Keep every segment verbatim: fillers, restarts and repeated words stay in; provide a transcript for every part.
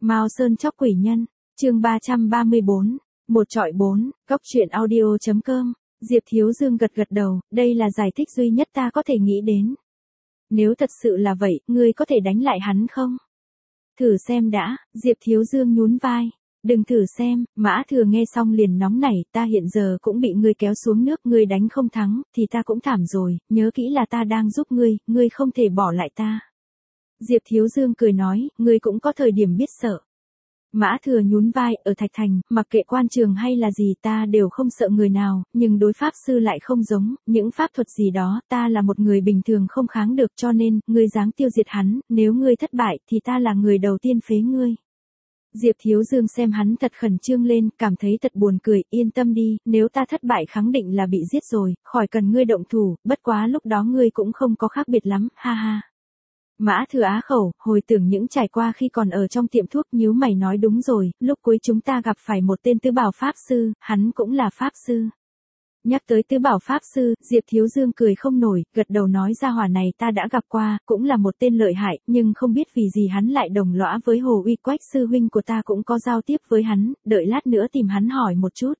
Mao Sơn chóc quỷ nhân, chương ba trăm ba mươi bốn, một trọi bốn, góc truyện audio.com, Diệp Thiếu Dương gật gật đầu, đây là giải thích duy nhất ta có thể nghĩ đến. Nếu thật sự là vậy, ngươi có thể đánh lại hắn không? Thử xem đã, Diệp Thiếu Dương nhún vai. Đừng thử xem, Mã Thừa nghe xong liền nóng nảy, ta hiện giờ cũng bị ngươi kéo xuống nước, ngươi đánh không thắng, thì ta cũng thảm rồi, nhớ kỹ là ta đang giúp ngươi, ngươi không thể bỏ lại ta. Diệp Thiếu Dương cười nói, ngươi cũng có thời điểm biết sợ. Mã Thừa nhún vai, ở Thạch Thành, mặc kệ quan trường hay là gì ta đều không sợ người nào, nhưng đối pháp sư lại không giống, những pháp thuật gì đó, ta là một người bình thường không kháng được cho nên, ngươi dám tiêu diệt hắn, nếu ngươi thất bại thì ta là người đầu tiên phế ngươi. Diệp Thiếu Dương xem hắn thật khẩn trương lên, cảm thấy thật buồn cười, yên tâm đi, nếu ta thất bại khẳng định là bị giết rồi, khỏi cần ngươi động thủ, bất quá lúc đó ngươi cũng không có khác biệt lắm, ha ha. Mã Thừa á khẩu, hồi tưởng những trải qua khi còn ở trong tiệm thuốc, nhíu mày nói đúng rồi, lúc cuối chúng ta gặp phải một tên tứ bảo pháp sư, hắn cũng là pháp sư. Nhắc tới tứ bảo pháp sư, Diệp Thiếu Dương cười không nổi, gật đầu nói ra hỏa này ta đã gặp qua, cũng là một tên lợi hại, nhưng không biết vì gì hắn lại đồng lõa với Hồ Uy, Quách sư huynh của ta cũng có giao tiếp với hắn, đợi lát nữa tìm hắn hỏi một chút.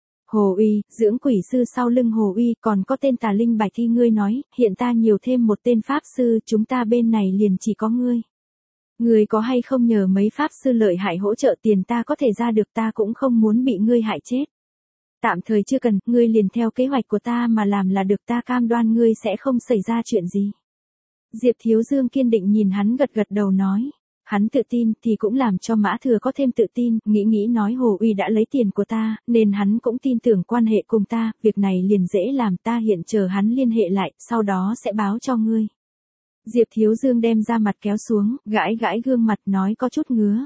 Hồ Uy, dưỡng quỷ sư sau lưng Hồ Uy, còn có tên Tà Linh Bạch Thi ngươi nói, hiện ta nhiều thêm một tên pháp sư, chúng ta bên này liền chỉ có ngươi. Ngươi có hay không nhờ mấy pháp sư lợi hại hỗ trợ tiền ta có thể ra được, ta cũng không muốn bị ngươi hại chết. Tạm thời chưa cần, ngươi liền theo kế hoạch của ta mà làm là được, ta cam đoan ngươi sẽ không xảy ra chuyện gì. Diệp Thiếu Dương kiên định nhìn hắn gật gật đầu nói. Hắn tự tin thì cũng làm cho Mã Thừa có thêm tự tin, nghĩ nghĩ nói Hồ Uy đã lấy tiền của ta, nên hắn cũng tin tưởng quan hệ cùng ta, việc này liền dễ làm, ta hiện chờ hắn liên hệ lại, sau đó sẽ báo cho ngươi. Diệp Thiếu Dương đem ra mặt kéo xuống, gãi gãi gương mặt nói có chút ngứa.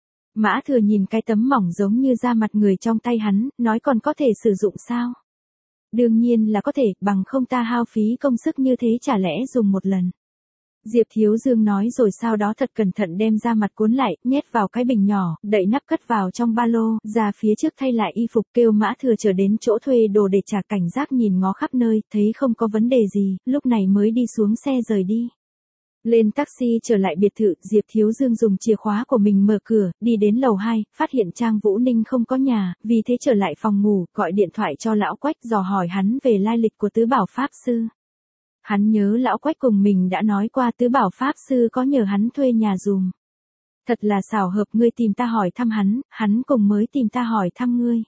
Mã Thừa nhìn cái tấm mỏng giống như da mặt người trong tay hắn, nói còn có thể sử dụng sao? Đương nhiên là có thể, bằng không ta hao phí công sức như thế chả lẽ dùng một lần. Diệp Thiếu Dương nói rồi sau đó thật cẩn thận đem ra mặt cuốn lại, nhét vào cái bình nhỏ, đậy nắp cất vào trong ba lô, ra phía trước thay lại y phục kêu Mã Thừa trở đến chỗ thuê đồ để trả cảnh giác nhìn ngó khắp nơi, thấy không có vấn đề gì, lúc này mới đi xuống xe rời đi. Lên taxi trở lại biệt thự, Diệp Thiếu Dương dùng chìa khóa của mình mở cửa, đi đến lầu hai, phát hiện Trang Vũ Ninh không có nhà, vì thế trở lại phòng ngủ, gọi điện thoại cho lão Quách dò hỏi hắn về lai lịch của tứ bảo pháp sư. Hắn nhớ lão Quách cùng mình đã nói qua tứ bảo pháp sư có nhờ hắn thuê nhà dùm. Thật là xảo hợp ngươi tìm ta hỏi thăm hắn, hắn cùng mới tìm ta hỏi thăm ngươi.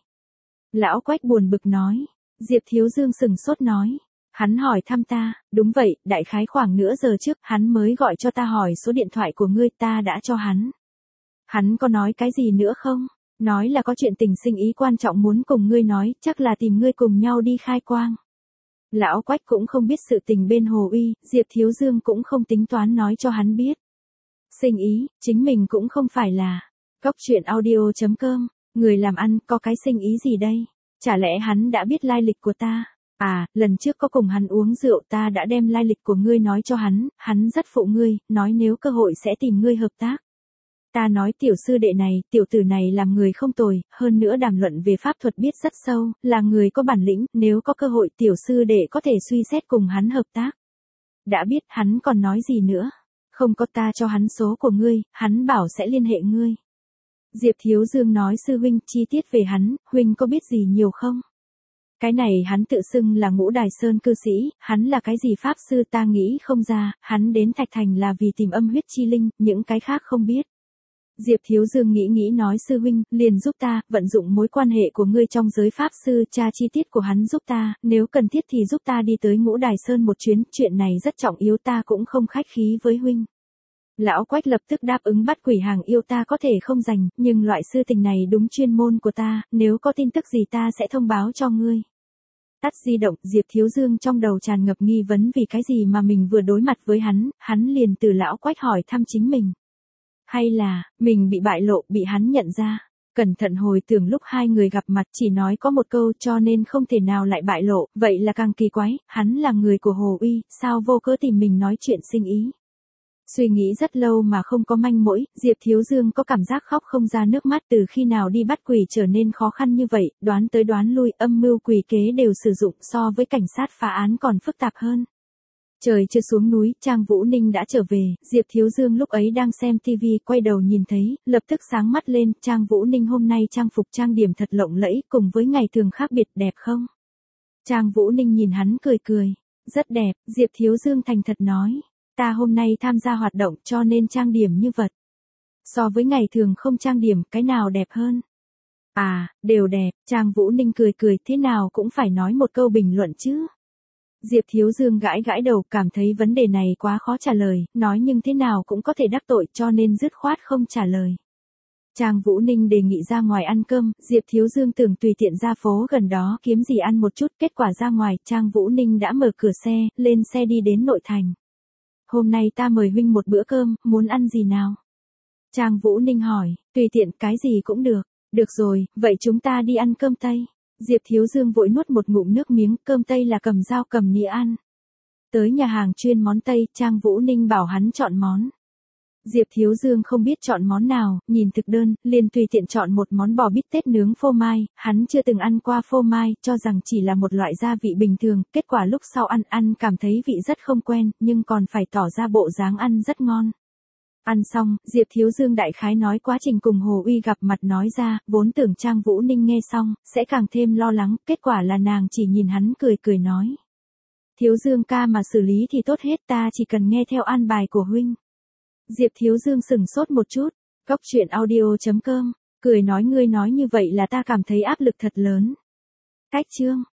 Lão Quách buồn bực nói, Diệp Thiếu Dương sừng sốt nói. Hắn hỏi thăm ta, đúng vậy, đại khái khoảng nửa giờ trước, hắn mới gọi cho ta hỏi số điện thoại của ngươi, ta đã cho hắn. Hắn có nói cái gì nữa không? Nói là có chuyện tình sinh ý quan trọng muốn cùng ngươi nói, chắc là tìm ngươi cùng nhau đi khai quang. Lão Quách cũng không biết sự tình bên Hồ Uy, Diệp Thiếu Dương cũng không tính toán nói cho hắn biết. Sinh ý, chính mình cũng không phải là. Góc truyện audio.com, người làm ăn, có cái sinh ý gì đây? Chả lẽ hắn đã biết lai lịch của ta? À, lần trước có cùng hắn uống rượu ta đã đem lai lịch của ngươi nói cho hắn, hắn rất phụ ngươi, nói nếu cơ hội sẽ tìm ngươi hợp tác. Ta nói tiểu sư đệ này, tiểu tử này làm người không tồi, hơn nữa đàm luận về pháp thuật biết rất sâu, là người có bản lĩnh, nếu có cơ hội tiểu sư đệ có thể suy xét cùng hắn hợp tác. Đã biết hắn còn nói gì nữa, không có ta cho hắn số của ngươi, hắn bảo sẽ liên hệ ngươi. Diệp Thiếu Dương nói sư huynh chi tiết về hắn, huynh có biết gì nhiều không? Cái này hắn tự xưng là Ngũ Đài Sơn cư sĩ, hắn là cái gì pháp sư ta nghĩ không ra, hắn đến Thạch Thành là vì tìm âm huyết chi linh, những cái khác không biết. Diệp Thiếu Dương nghĩ nghĩ nói sư huynh, liền giúp ta, vận dụng mối quan hệ của ngươi trong giới pháp sư, tra chi tiết của hắn giúp ta, nếu cần thiết thì giúp ta đi tới Ngũ Đài Sơn một chuyến, chuyện này rất trọng yếu ta cũng không khách khí với huynh. Lão Quách lập tức đáp ứng bắt quỷ hàng yêu ta có thể không dành, nhưng loại sư tình này đúng chuyên môn của ta, nếu có tin tức gì ta sẽ thông báo cho ngươi. Tắt di động, Diệp Thiếu Dương trong đầu tràn ngập nghi vấn vì cái gì mà mình vừa đối mặt với hắn, hắn liền từ lão Quách hỏi thăm chính mình. Hay là, mình bị bại lộ, bị hắn nhận ra. Cẩn thận hồi tưởng lúc hai người gặp mặt chỉ nói có một câu cho nên không thể nào lại bại lộ, vậy là càng kỳ quái, hắn là người của Hồ Uy, sao vô cớ tìm mình nói chuyện sinh ý. Suy nghĩ rất lâu mà không có manh mối, Diệp Thiếu Dương có cảm giác khóc không ra nước mắt từ khi nào đi bắt quỷ trở nên khó khăn như vậy, đoán tới đoán lui âm mưu quỷ kế đều sử dụng so với cảnh sát phá án còn phức tạp hơn. Trời chưa xuống núi, Trang Vũ Ninh đã trở về, Diệp Thiếu Dương lúc ấy đang xem tivi, quay đầu nhìn thấy, lập tức sáng mắt lên, Trang Vũ Ninh hôm nay trang phục trang điểm thật lộng lẫy, cùng với ngày thường khác biệt, đẹp không? Trang Vũ Ninh nhìn hắn cười cười, rất đẹp, Diệp Thiếu Dương thành thật nói, ta hôm nay tham gia hoạt động cho nên trang điểm như vật. So với ngày thường không trang điểm, cái nào đẹp hơn? À, đều đẹp, Trang Vũ Ninh cười cười, thế nào cũng phải nói một câu bình luận chứ. Diệp Thiếu Dương gãi gãi đầu, cảm thấy vấn đề này quá khó trả lời, nói nhưng thế nào cũng có thể đắc tội cho nên dứt khoát không trả lời. Trang Vũ Ninh đề nghị ra ngoài ăn cơm, Diệp Thiếu Dương tưởng tùy tiện ra phố gần đó kiếm gì ăn một chút, kết quả ra ngoài, Trang Vũ Ninh đã mở cửa xe, lên xe đi đến nội thành. Hôm nay ta mời huynh một bữa cơm, muốn ăn gì nào? Trang Vũ Ninh hỏi, tùy tiện cái gì cũng được. Được rồi, vậy chúng ta đi ăn cơm Tây. Diệp Thiếu Dương vội nuốt một ngụm nước miếng, cơm Tây là cầm dao cầm nĩa ăn. Tới nhà hàng chuyên món Tây, Trang Vũ Ninh bảo hắn chọn món. Diệp Thiếu Dương không biết chọn món nào, nhìn thực đơn, liền tùy tiện chọn một món bò bít tết nướng phô mai, hắn chưa từng ăn qua phô mai, cho rằng chỉ là một loại gia vị bình thường, kết quả lúc sau ăn ăn cảm thấy vị rất không quen, nhưng còn phải tỏ ra bộ dáng ăn rất ngon. Ăn xong, Diệp Thiếu Dương đại khái nói quá trình cùng Hồ Uy gặp mặt nói ra, vốn tưởng Trang Vũ Ninh nghe xong, sẽ càng thêm lo lắng, kết quả là nàng chỉ nhìn hắn cười cười nói. Thiếu Dương ca mà xử lý thì tốt hết, ta chỉ cần nghe theo an bài của huynh. Diệp Thiếu Dương sừng sốt một chút, góc truyện audio chấm com, cười nói ngươi nói như vậy là ta cảm thấy áp lực thật lớn. Cách chương